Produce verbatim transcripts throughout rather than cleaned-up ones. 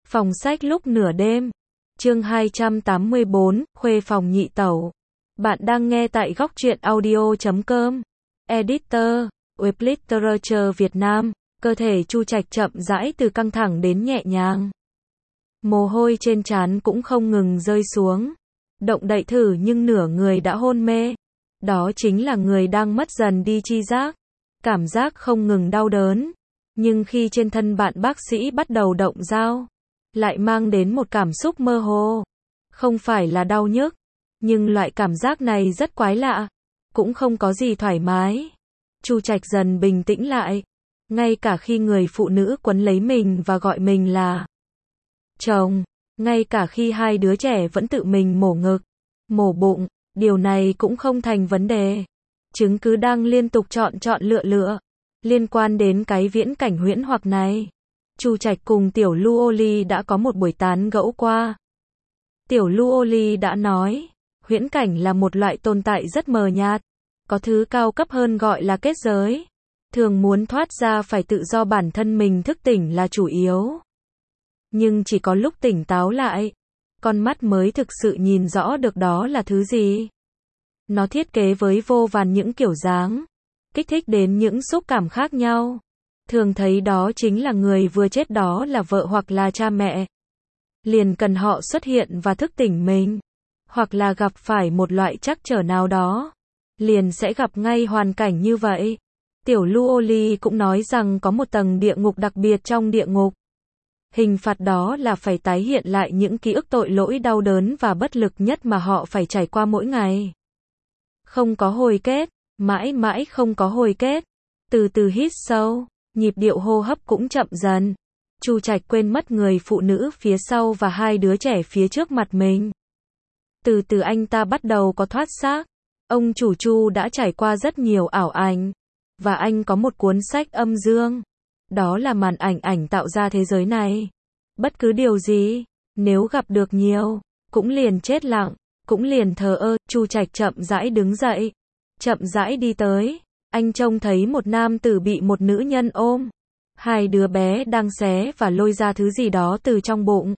Phòng sách lúc nửa đêm. Chương hai trăm tám mươi bốn, khuê phòng nhị tẩu. Bạn đang nghe tại góc truyện audio chấm com. Editor, Web Literature Việt Nam. Cơ thể Chu Trạch chậm rãi từ căng thẳng đến nhẹ nhàng. Mồ hôi trên trán cũng không ngừng rơi xuống. Động đậy thử nhưng nửa người đã hôn mê. Đó chính là người đang mất dần đi tri giác. Cảm giác không ngừng đau đớn. Nhưng khi trên thân bạn bác sĩ bắt đầu động dao, lại mang đến một cảm xúc mơ hồ. Không phải là đau nhức, nhưng loại cảm giác này rất quái lạ. Cũng không có gì thoải mái. Chu Trạch dần bình tĩnh lại. Ngay cả khi người phụ nữ quấn lấy mình và gọi mình là chồng, ngay cả khi hai đứa trẻ vẫn tự mình mổ ngực, mổ bụng, điều này cũng không thành vấn đề. Chứng cứ đang liên tục chọn chọn lựa lựa. Liên quan đến cái viễn cảnh huyễn hoặc này, Chu Trạch cùng Tiểu Lu Ly đã có một buổi tán gẫu qua. Tiểu Lu Ly đã nói, huyễn cảnh là một loại tồn tại rất mờ nhạt, có thứ cao cấp hơn gọi là kết giới. Thường muốn thoát ra phải tự do bản thân mình thức tỉnh là chủ yếu. Nhưng chỉ có lúc tỉnh táo lại, con mắt mới thực sự nhìn rõ được đó là thứ gì. Nó thiết kế với vô vàn những kiểu dáng, kích thích đến những xúc cảm khác nhau. Thường thấy đó chính là người vừa chết, đó là vợ hoặc là cha mẹ. Liền cần họ xuất hiện và thức tỉnh mình. Hoặc là gặp phải một loại trắc trở nào đó, liền sẽ gặp ngay hoàn cảnh như vậy. Tiểu Lu Ly cũng nói rằng có một tầng địa ngục đặc biệt trong địa ngục. Hình phạt đó là phải tái hiện lại những ký ức tội lỗi đau đớn và bất lực nhất mà họ phải trải qua mỗi ngày. Không có hồi kết, mãi mãi không có hồi kết. Từ từ hít sâu, nhịp điệu hô hấp cũng chậm dần. Chu Trạch quên mất người phụ nữ phía sau và hai đứa trẻ phía trước mặt mình. Từ từ anh ta bắt đầu có thoát xác. Ông chủ Chu đã trải qua rất nhiều ảo ảnh. Và anh có một cuốn sách âm dương. Đó là màn ảnh ảnh tạo ra thế giới này. Bất cứ điều gì, nếu gặp được nhiều, cũng liền chết lặng, cũng liền thờ ơ. Chu Trạch chậm rãi đứng dậy, chậm rãi đi tới. Anh trông thấy một nam tử bị một nữ nhân ôm. Hai đứa bé đang xé và lôi ra thứ gì đó từ trong bụng.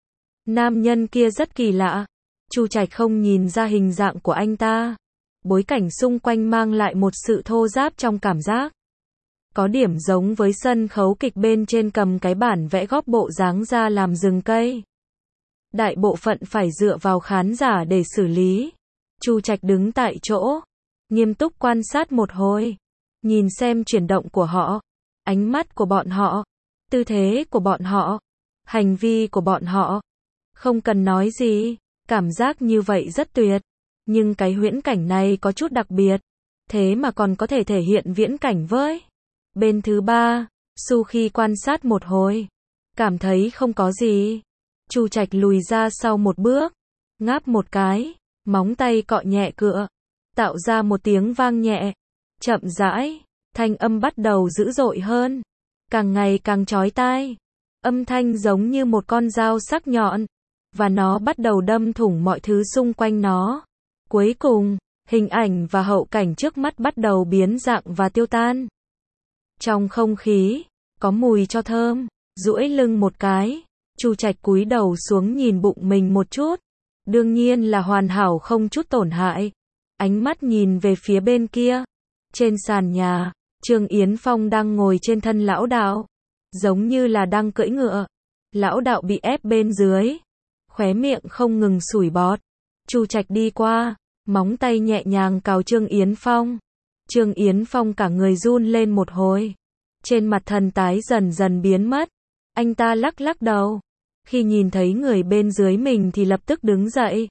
Nam nhân kia rất kỳ lạ. Chu Trạch không nhìn ra hình dạng của anh ta. Bối cảnh xung quanh mang lại một sự thô ráp trong cảm giác. Có điểm giống với sân khấu kịch bên trên cầm cái bản vẽ góp bộ dáng ra làm rừng cây. Đại bộ phận phải dựa vào khán giả để xử lý. Chu Trạch đứng tại chỗ, nghiêm túc quan sát một hồi. Nhìn xem chuyển động của họ, ánh mắt của bọn họ, tư thế của bọn họ, hành vi của bọn họ. Không cần nói gì, cảm giác như vậy rất tuyệt. Nhưng cái huyễn cảnh này có chút đặc biệt. Thế mà còn có thể thể hiện viễn cảnh với. Bên thứ ba, Su khi quan sát một hồi, cảm thấy không có gì. Chu Trạch lùi ra sau một bước, ngáp một cái, móng tay cọ nhẹ cửa, tạo ra một tiếng vang nhẹ, chậm rãi, thanh âm bắt đầu dữ dội hơn, càng ngày càng chói tai. Âm thanh giống như một con dao sắc nhọn, và nó bắt đầu đâm thủng mọi thứ xung quanh nó. Cuối cùng, hình ảnh và hậu cảnh trước mắt bắt đầu biến dạng và tiêu tan. Trong không khí, có mùi cho thơm. Duỗi lưng một cái, Chu Trạch cúi đầu xuống nhìn bụng mình một chút. Đương nhiên là hoàn hảo không chút tổn hại. Ánh mắt nhìn về phía bên kia. Trên sàn nhà, Trương Yến Phong đang ngồi trên thân lão đạo. Giống như là đang cưỡi ngựa. Lão đạo bị ép bên dưới. Khóe miệng không ngừng sủi bọt. Chu Trạch đi qua, móng tay nhẹ nhàng cào Trương Yến Phong. Trương Yến Phong cả người run lên một hồi. Trên mặt thần tái dần dần biến mất. Anh ta lắc lắc đầu. Khi nhìn thấy người bên dưới mình thì lập tức đứng dậy.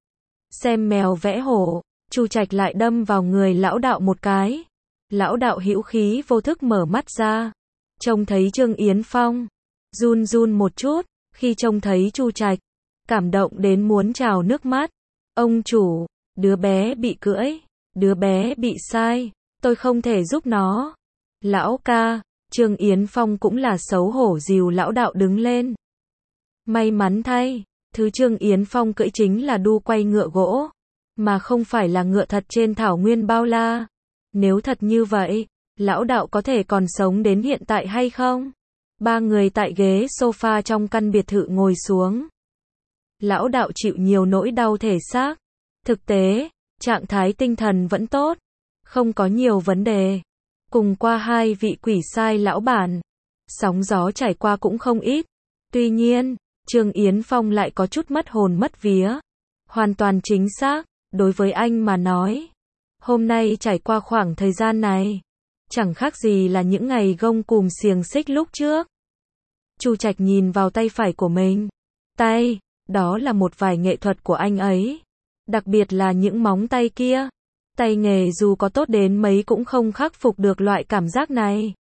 Xem mèo vẽ hổ, Chu Trạch lại đâm vào người lão đạo một cái. Lão đạo hữu khí vô thức mở mắt ra. Trông thấy Trương Yến Phong. Run run một chút, khi trông thấy Chu Trạch. Cảm động đến muốn trào nước mắt. Ông chủ, đứa bé bị cưỡi. Đứa bé bị sai. Tôi không thể giúp nó. Lão ca, Trương Yến Phong cũng là xấu hổ dìu lão đạo đứng lên. May mắn thay, thứ Trương Yến Phong cưỡi chính là đu quay ngựa gỗ, mà không phải là ngựa thật trên thảo nguyên bao la. Nếu thật như vậy, lão đạo có thể còn sống đến hiện tại hay không? Ba người tại ghế sofa trong căn biệt thự ngồi xuống. Lão đạo chịu nhiều nỗi đau thể xác. Thực tế, trạng thái tinh thần vẫn tốt, không có nhiều vấn đề. Cùng qua hai vị quỷ sai lão bản, sóng gió trải qua cũng không ít. Tuy nhiên, Trương Yến Phong lại có chút mất hồn mất vía. Hoàn toàn chính xác, đối với anh mà nói, hôm nay trải qua khoảng thời gian này, chẳng khác gì là những ngày gông cùm xiềng xích lúc trước. Chu Trạch nhìn vào tay phải của mình. Tay, đó là một vài nghệ thuật của anh ấy. Đặc biệt là những móng tay kia. Tay nghề dù có tốt đến mấy cũng không khắc phục được loại cảm giác này.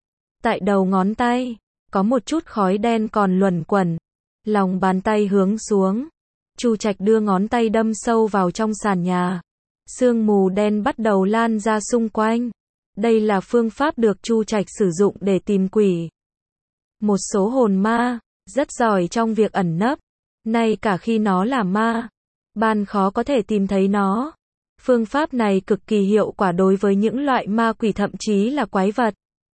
Tại đầu ngón tay, có một chút khói đen còn luẩn quẩn. Lòng bàn tay hướng xuống. Chu Trạch đưa ngón tay đâm sâu vào trong sàn nhà. Sương mù đen bắt đầu lan ra xung quanh. Đây là phương pháp được Chu Trạch sử dụng để tìm quỷ. Một số hồn ma, rất giỏi trong việc ẩn nấp. Nay cả khi nó là ma, ban khó có thể tìm thấy nó. Phương pháp này cực kỳ hiệu quả đối với những loại ma quỷ thậm chí là quái vật.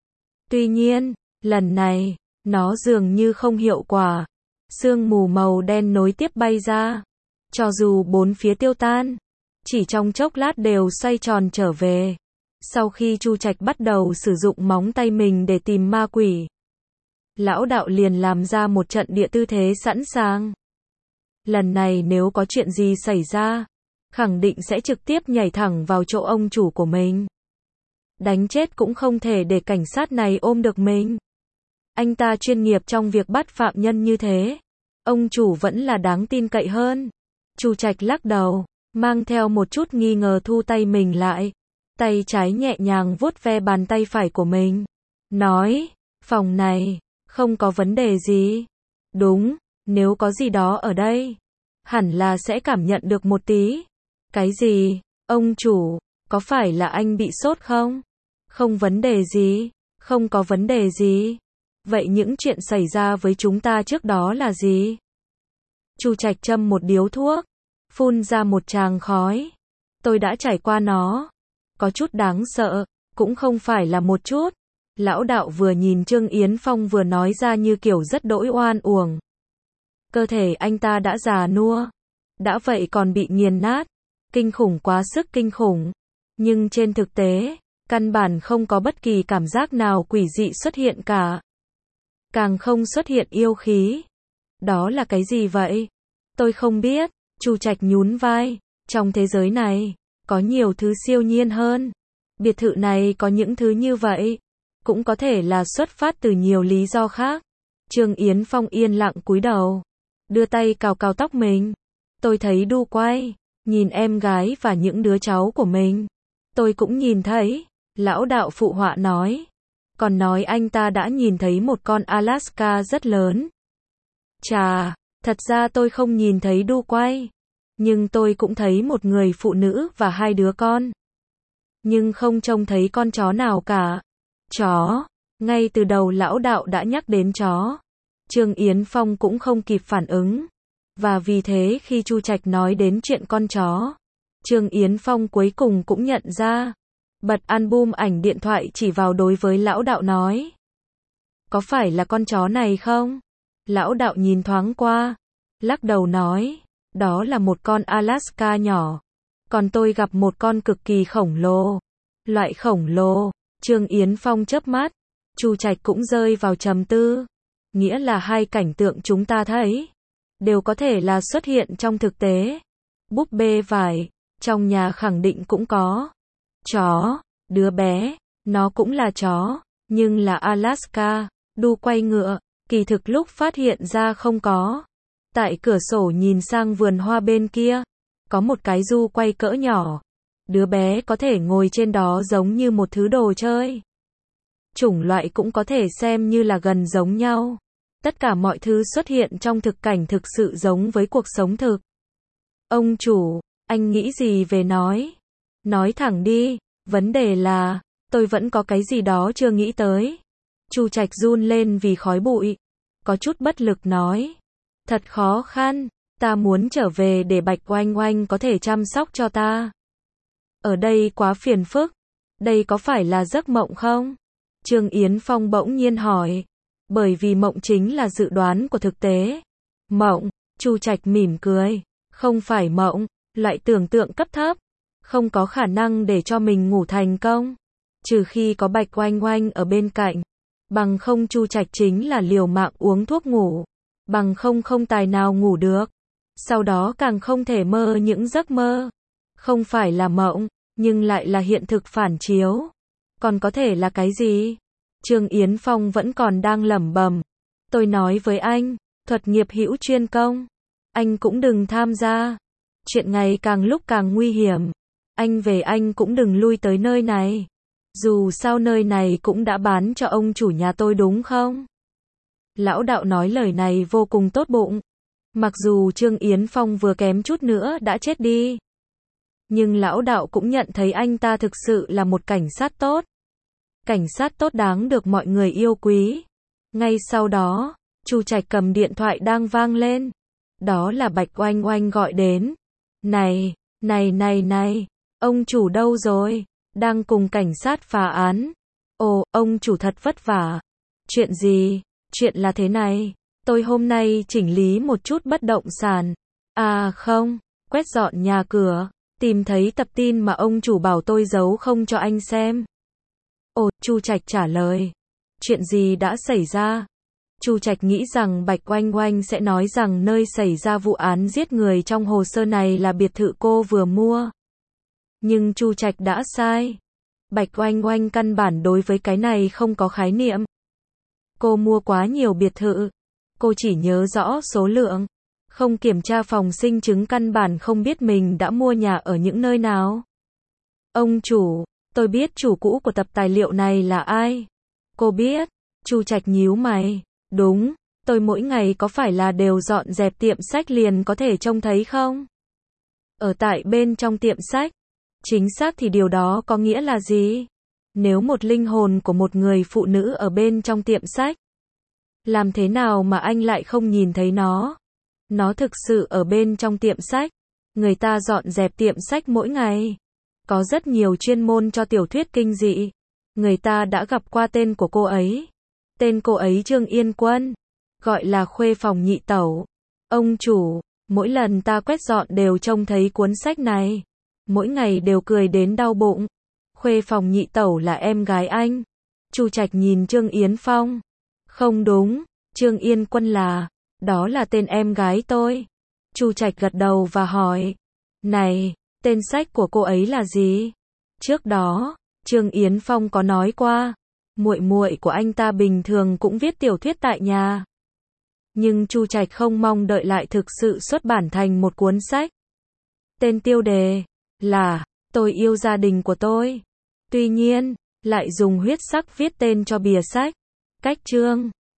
Tuy nhiên, lần này, nó dường như không hiệu quả. Sương mù màu đen nối tiếp bay ra. Cho dù bốn phía tiêu tan, chỉ trong chốc lát đều xoay tròn trở về. Sau khi Chu Trạch bắt đầu sử dụng móng tay mình để tìm ma quỷ, lão đạo liền làm ra một trận địa tư thế sẵn sàng. Lần này nếu có chuyện gì xảy ra, khẳng định sẽ trực tiếp nhảy thẳng vào chỗ ông chủ của mình. Đánh chết cũng không thể để cảnh sát này ôm được mình. Anh ta chuyên nghiệp trong việc bắt phạm nhân như thế. Ông chủ vẫn là đáng tin cậy hơn. Chu Trạch lắc đầu, mang theo một chút nghi ngờ thu tay mình lại. Tay trái nhẹ nhàng vuốt ve bàn tay phải của mình. Nói, phòng này, không có vấn đề gì. Đúng, nếu có gì đó ở đây, hẳn là sẽ cảm nhận được một tí. Cái gì? Ông chủ, có phải là anh bị sốt không? Không vấn đề gì, không có vấn đề gì. Vậy những chuyện xảy ra với chúng ta trước đó là gì? Chu Trạch châm một điếu thuốc, phun ra một tràng khói. Tôi đã trải qua nó. Có chút đáng sợ, cũng không phải là một chút. Lão đạo vừa nhìn Trương Yến Phong vừa nói ra như kiểu rất đỗi oan uổng. Cơ thể anh ta đã già nua, đã vậy còn bị nghiền nát. Kinh khủng quá sức kinh khủng. Nhưng trên thực tế, căn bản không có bất kỳ cảm giác nào quỷ dị xuất hiện cả. Càng không xuất hiện yêu khí. Đó là cái gì vậy? Tôi không biết. Chu Trạch nhún vai. Trong thế giới này, có nhiều thứ siêu nhiên hơn. Biệt thự này có những thứ như vậy. Cũng có thể là xuất phát từ nhiều lý do khác. Trương Yến Phong yên lặng cúi đầu, đưa tay cào cào tóc mình. Tôi thấy đu quay, nhìn em gái và những đứa cháu của mình. Tôi cũng nhìn thấy. Lão đạo phụ họa nói. Còn nói anh ta đã nhìn thấy một con Alaska rất lớn. Chà, thật ra tôi không nhìn thấy đu quay. Nhưng tôi cũng thấy một người phụ nữ và hai đứa con. Nhưng không trông thấy con chó nào cả. Chó, ngay từ đầu lão đạo đã nhắc đến chó. Trương Yến Phong cũng không kịp phản ứng. Và vì thế khi Chu Trạch nói đến chuyện con chó, Trương Yến Phong cuối cùng cũng nhận ra. Bật album ảnh điện thoại chỉ vào đối với lão đạo nói. Có phải là con chó này không? Lão đạo nhìn thoáng qua, lắc đầu nói. Đó là một con Alaska nhỏ. Còn tôi gặp một con cực kỳ khổng lồ. Loại khổng lồ. Trương Yến Phong chớp mắt. Chu Trạch cũng rơi vào trầm tư. Nghĩa là hai cảnh tượng chúng ta thấy đều có thể là xuất hiện trong thực tế. Búp bê vải, trong nhà khẳng định cũng có. Chó, đứa bé, nó cũng là chó, nhưng là Alaska. Đu quay ngựa, kỳ thực lúc phát hiện ra không có. Tại cửa sổ nhìn sang vườn hoa bên kia, có một cái du quay cỡ nhỏ. Đứa bé có thể ngồi trên đó giống như một thứ đồ chơi. Chủng loại cũng có thể xem như là gần giống nhau. Tất cả mọi thứ xuất hiện trong thực cảnh thực sự giống với cuộc sống thực. Ông chủ, anh nghĩ gì về nói? Nói thẳng đi, vấn đề là, tôi vẫn có cái gì đó chưa nghĩ tới. Chu Trạch run lên vì khói bụi. Có chút bất lực nói. Thật khó khăn, ta muốn trở về để Bạch Oanh Oanh có thể chăm sóc cho ta. Ở đây quá phiền phức. Đây có phải là giấc mộng không? Trương Yến Phong bỗng nhiên hỏi. bởi vì mộng chính là dự đoán của thực tế. Mộng, Chu Trạch mỉm cười, không phải mộng, loại tưởng tượng cấp thấp, không có khả năng để cho mình ngủ thành công, trừ khi có Bạch Oanh Oanh ở bên cạnh, bằng không Chu Trạch chính là liều mạng uống thuốc ngủ, bằng không không tài nào ngủ được, sau đó càng không thể mơ những giấc mơ, không phải là mộng, nhưng lại là hiện thực phản chiếu, còn có thể là cái gì? Trương Yến Phong vẫn còn đang lẩm bẩm, tôi nói với anh, thuật nghiệp hữu chuyên công, anh cũng đừng tham gia, chuyện ngày càng lúc càng nguy hiểm, anh về anh cũng đừng lui tới nơi này, dù sao nơi này cũng đã bán cho ông chủ nhà tôi đúng không? Lão đạo nói lời này vô cùng tốt bụng, mặc dù Trương Yến Phong vừa kém chút nữa đã chết đi, nhưng lão đạo cũng nhận thấy anh ta thực sự là một cảnh sát tốt. Cảnh sát tốt đáng được mọi người yêu quý. Ngay sau đó, Chu Trạch cầm điện thoại đang vang lên. Đó là Bạch Oanh Oanh gọi đến. Này, này này này, ông chủ đâu rồi? Đang cùng cảnh sát phá án. Ồ, ông chủ thật vất vả. Chuyện gì? Chuyện là thế này. Tôi hôm nay chỉnh lý một chút bất động sản. À không, quét dọn nhà cửa. Tìm thấy tập tin mà ông chủ bảo tôi giấu không cho anh xem. Ồ, Chu Trạch trả lời. Chuyện gì đã xảy ra? Chu Trạch nghĩ rằng Bạch Oanh Oanh sẽ nói rằng nơi xảy ra vụ án giết người trong hồ sơ này là biệt thự cô vừa mua. Nhưng Chu Trạch đã sai. Bạch Oanh Oanh căn bản đối với cái này không có khái niệm. Cô mua quá nhiều biệt thự. Cô chỉ nhớ rõ số lượng. Không kiểm tra phòng sinh chứng căn bản không biết mình đã mua nhà ở những nơi nào. Ông chủ, tôi biết chủ cũ của tập tài liệu này là ai. Cô biết. Chu Trạch nhíu mày. Đúng, tôi mỗi ngày có phải là đều dọn dẹp tiệm sách liền có thể trông thấy không? Ở tại bên trong tiệm sách. Chính xác thì điều đó có nghĩa là gì? Nếu một linh hồn của một người phụ nữ ở bên trong tiệm sách, làm thế nào mà anh lại không nhìn thấy nó? Nó thực sự ở bên trong tiệm sách. Người ta dọn dẹp tiệm sách mỗi ngày. Có rất nhiều chuyên môn cho tiểu thuyết kinh dị. Người ta đã gặp qua tên của cô ấy. Tên cô ấy Trương Yên Quân. Gọi là Khuê Phòng Nhị Tẩu. Ông chủ, mỗi lần ta quét dọn đều trông thấy cuốn sách này. Mỗi ngày đều cười đến đau bụng. Khuê Phòng Nhị Tẩu là em gái anh. Chu Trạch nhìn Trương Yến Phong. Không đúng, Trương Yên Quân là, đó là tên em gái tôi. Chu Trạch gật đầu và hỏi. Này, tên sách của cô ấy là gì? Trước đó, Trương Yến Phong có nói qua, muội muội của anh ta bình thường cũng viết tiểu thuyết tại nhà. Nhưng Chu Trạch không mong đợi lại thực sự xuất bản thành một cuốn sách. Tên tiêu đề là Tôi yêu gia đình của tôi. Tuy nhiên, lại dùng huyết sắc viết tên cho bìa sách. Cách chương